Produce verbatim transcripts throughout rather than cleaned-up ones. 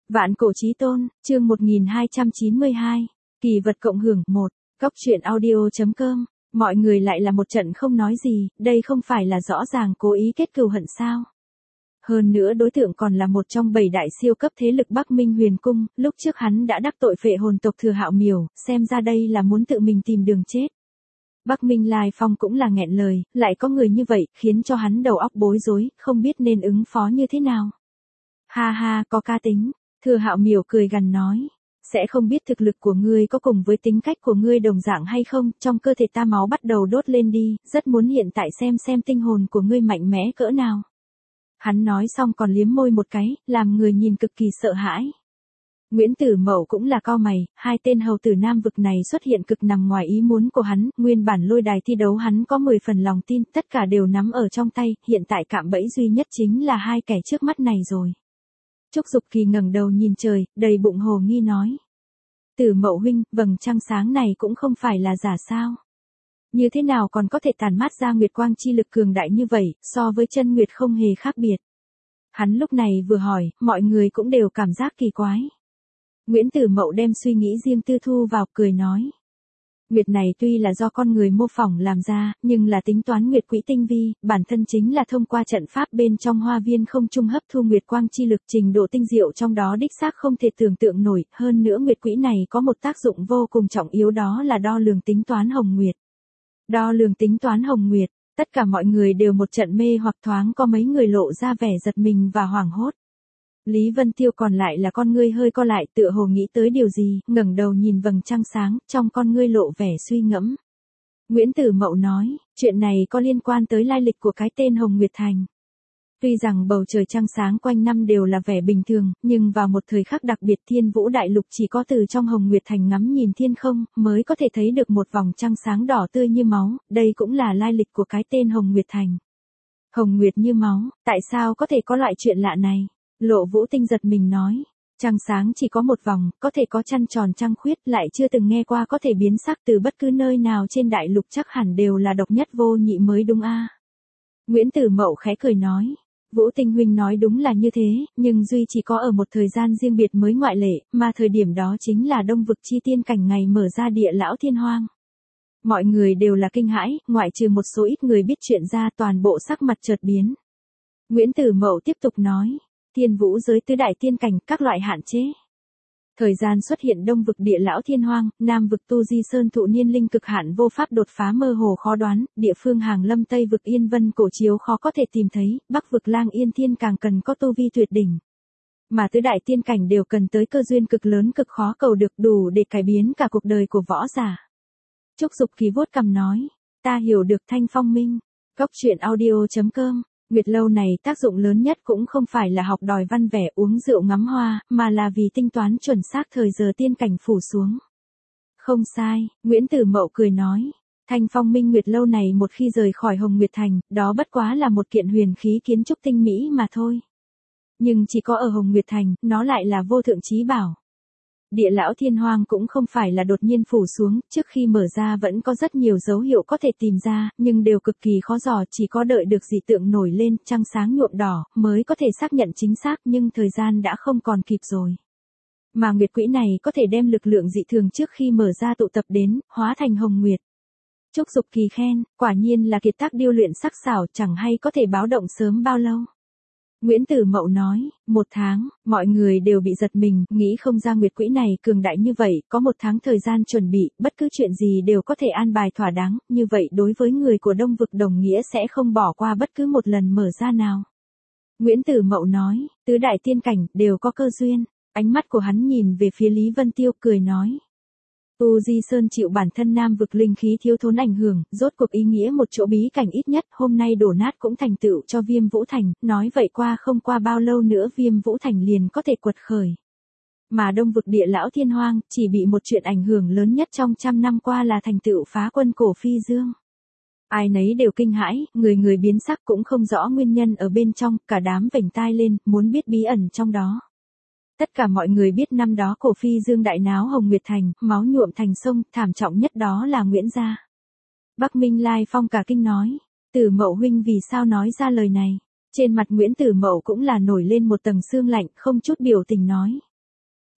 Vạn cổ chí tôn, chương một nghìn hai trăm chín mươi hai, kỳ vật cộng hưởng một, góc truyện audio.com, mọi người lại là một trận không nói gì, đây không phải là rõ ràng cố ý kết cừu hận sao. Hơn nữa đối tượng còn là một trong bảy đại siêu cấp thế lực Bắc Minh Huyền Cung, lúc trước hắn đã đắc tội phệ hồn tộc Thừa Hạo Miểu, xem ra đây là muốn tự mình tìm đường chết. Bắc Minh Lai Phong cũng là nghẹn lời, lại có người như vậy, khiến cho hắn đầu óc bối rối, không biết nên ứng phó như thế nào. Ha ha, có ca tính. Thừa Hạo Miểu cười gằn nói, sẽ không biết thực lực của ngươi có cùng với tính cách của ngươi đồng dạng hay không, trong cơ thể ta máu bắt đầu đốt lên đi, rất muốn hiện tại xem xem tinh hồn của ngươi mạnh mẽ cỡ nào. Hắn nói xong còn liếm môi một cái, làm người nhìn cực kỳ sợ hãi. Nguyễn Tử Mậu cũng là cau mày, hai tên hầu tử nam vực này xuất hiện cực nằm ngoài ý muốn của hắn, nguyên bản lôi đài thi đấu hắn có mười phần lòng tin, tất cả đều nắm ở trong tay, hiện tại cạm bẫy duy nhất chính là hai kẻ trước mắt này rồi. Trúc Dục Kỳ ngẩng đầu nhìn trời, đầy bụng hồ nghi nói. Tử Mậu huynh, vầng trăng sáng này cũng không phải là giả sao. Như thế nào còn có thể tản mát ra nguyệt quang chi lực cường đại như vậy, so với chân nguyệt không hề khác biệt. Hắn lúc này vừa hỏi, mọi người cũng đều cảm giác kỳ quái. Nguyễn Tử Mậu đem suy nghĩ riêng tư thu vào, cười nói. Nguyệt này tuy là do con người mô phỏng làm ra, nhưng là tính toán nguyệt quỹ tinh vi, bản thân chính là thông qua trận pháp bên trong hoa viên không trung hấp thu nguyệt quang chi lực, trình độ tinh diệu trong đó đích xác không thể tưởng tượng nổi, hơn nữa nguyệt quỹ này có một tác dụng vô cùng trọng yếu, đó là đo lường tính toán hồng nguyệt. Đo lường tính toán hồng nguyệt, tất cả mọi người đều một trận mê hoặc, thoáng có mấy người lộ ra vẻ giật mình và hoảng hốt. Lý Vân Tiêu còn lại là con ngươi hơi co lại, tựa hồ nghĩ tới điều gì, ngẩng đầu nhìn vầng trăng sáng, trong con ngươi lộ vẻ suy ngẫm. Nguyễn Tử Mậu nói, chuyện này có liên quan tới lai lịch của cái tên Hồng Nguyệt Thành. Tuy rằng bầu trời trăng sáng quanh năm đều là vẻ bình thường, nhưng vào một thời khắc đặc biệt Thiên Vũ Đại Lục chỉ có từ trong Hồng Nguyệt Thành ngắm nhìn thiên không, mới có thể thấy được một vòng trăng sáng đỏ tươi như máu, đây cũng là lai lịch của cái tên Hồng Nguyệt Thành. Hồng Nguyệt như máu, tại sao có thể có loại chuyện lạ này? Lộ Vũ Tinh giật mình nói, trăng sáng chỉ có một vòng, có thể có trăng tròn trăng khuyết, lại chưa từng nghe qua có thể biến sắc từ bất cứ nơi nào trên đại lục, chắc hẳn đều là độc nhất vô nhị mới đúng a. Nguyễn Tử Mậu khẽ cười nói, Vũ Tinh huynh nói đúng là như thế, nhưng duy chỉ có ở một thời gian riêng biệt mới ngoại lệ, mà thời điểm đó chính là Đông vực chi tiên cảnh ngày mở ra địa lão thiên hoang. Mọi người đều là kinh hãi, ngoại trừ một số ít người biết chuyện ra, toàn bộ sắc mặt chợt biến. Nguyễn Tử Mậu tiếp tục nói, Thiên Vũ giới tứ đại tiên cảnh, các loại hạn chế. Thời gian xuất hiện Đông vực địa lão thiên hoang, Nam vực tu di sơn thụ niên linh cực hạn vô pháp đột phá mơ hồ khó đoán, địa phương hàng lâm Tây vực yên vân cổ chiếu khó có thể tìm thấy, Bắc vực lang yên thiên càng cần có tu vi tuyệt đỉnh. Mà tứ đại tiên cảnh đều cần tới cơ duyên cực lớn cực khó cầu được, đủ để cải biến cả cuộc đời của võ giả. Trúc Dục Kỳ vuốt cằm nói, ta hiểu được Thanh Phong Minh. Góc truyện audio.com. Nguyệt lâu này tác dụng lớn nhất cũng không phải là học đòi văn vẻ uống rượu ngắm hoa, mà là vì tinh toán chuẩn xác thời giờ tiên cảnh phủ xuống. Không sai, Nguyễn Tử Mậu cười nói. Thanh Phong Minh Nguyệt lâu này một khi rời khỏi Hồng Nguyệt Thành, đó bất quá là một kiện huyền khí kiến trúc tinh mỹ mà thôi. Nhưng chỉ có ở Hồng Nguyệt Thành, nó lại là vô thượng chí bảo. Địa lão thiên hoang cũng không phải là đột nhiên phủ xuống, trước khi mở ra vẫn có rất nhiều dấu hiệu có thể tìm ra, nhưng đều cực kỳ khó dò, chỉ có đợi được dị tượng nổi lên, trăng sáng nhuộm đỏ, mới có thể xác nhận chính xác, nhưng thời gian đã không còn kịp rồi. Mà nguyệt quỹ này có thể đem lực lượng dị thường trước khi mở ra tụ tập đến, hóa thành hồng nguyệt. Trúc Dục Kỳ khen, quả nhiên là kiệt tác điêu luyện sắc sảo, chẳng hay có thể báo động sớm bao lâu. Nguyễn Tử Mậu nói, một tháng, mọi người đều bị giật mình, nghĩ không ra nguyệt quỹ này cường đại như vậy, có một tháng thời gian chuẩn bị, bất cứ chuyện gì đều có thể an bài thỏa đáng, như vậy đối với người của Đông vực đồng nghĩa sẽ không bỏ qua bất cứ một lần mở ra nào. Nguyễn Tử Mậu nói, tứ đại tiên cảnh, đều có cơ duyên, ánh mắt của hắn nhìn về phía Lý Vân Tiêu cười nói. Tu Di Sơn chịu bản thân Nam vực linh khí thiếu thốn ảnh hưởng, rốt cuộc ý nghĩa một chỗ bí cảnh ít nhất, hôm nay đổ nát cũng thành tựu cho Viêm Vũ Thành, nói vậy qua không qua bao lâu nữa Viêm Vũ Thành liền có thể quật khởi. Mà Đông vực địa lão thiên hoang, chỉ bị một chuyện ảnh hưởng lớn nhất trong trăm năm qua là thành tựu phá quân cổ phi dương. Ai nấy đều kinh hãi, người người biến sắc cũng không rõ nguyên nhân ở bên trong, cả đám vểnh tai lên, muốn biết bí ẩn trong đó. Tất cả mọi người biết năm đó cổ phi dương đại náo Hồng Nguyệt Thành, máu nhuộm thành sông, thảm trọng nhất đó là Nguyễn gia. Bắc Minh Lai Phong cả kinh nói, Tử Mậu huynh vì sao nói ra lời này? Trên mặt Nguyễn Tử Mậu cũng là nổi lên một tầng sương lạnh, không chút biểu tình nói,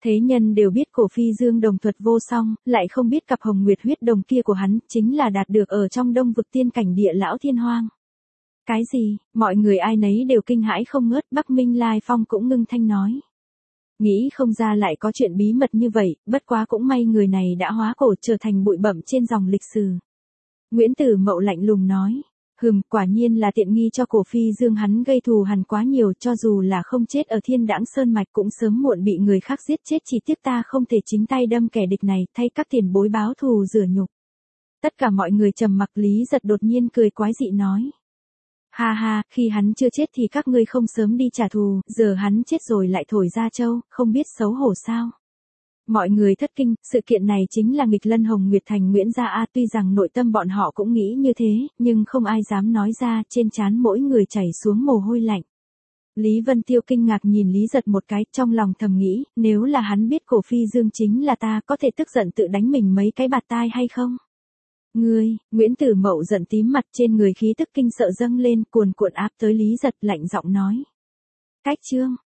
Thế nhân đều biết cổ phi dương đồng thuật vô song, lại không biết cặp hồng nguyệt huyết đồng kia của hắn chính là đạt được ở trong đông vực tiên cảnh địa lão thiên hoang. Cái gì, mọi người ai nấy đều kinh hãi không ngớt, Bắc Minh Lai Phong cũng ngưng thanh nói. Nghĩ không ra lại có chuyện bí mật như vậy, bất quá cũng may người này đã hóa cổ trở thành bụi bặm trên dòng lịch sử. Nguyễn Tử Mậu lạnh lùng nói. Hừm, quả nhiên là tiện nghi cho cổ phi dương, hắn gây thù hằn quá nhiều, cho dù là không chết ở Thiên Đãng Sơn Mạch cũng sớm muộn bị người khác giết chết, chỉ tiếc ta không thể chính tay đâm kẻ địch này, thay các tiền bối báo thù rửa nhục. Tất cả mọi người trầm mặc, Lý Giật đột nhiên cười quái dị nói. Ha ha, khi hắn chưa chết thì các ngươi không sớm đi trả thù, giờ hắn chết rồi lại thổi ra châu, không biết xấu hổ sao. Mọi người thất kinh, sự kiện này chính là nghịch lân Hồng Nguyệt Thành Nguyễn gia a, tuy rằng nội tâm bọn họ cũng nghĩ như thế, nhưng không ai dám nói ra, trên trán mỗi người chảy xuống mồ hôi lạnh. Lý Vân Tiêu kinh ngạc nhìn Lý Giật một cái, trong lòng thầm nghĩ, nếu là hắn biết cổ phi dương chính là ta, có thể tức giận tự đánh mình mấy cái bạt tai hay không? Ngươi, Nguyễn Tử Mậu giận tím mặt, trên người khí tức kinh sợ dâng lên, cuồn cuộn áp tới Lý Giật, lạnh giọng nói. Cách chương,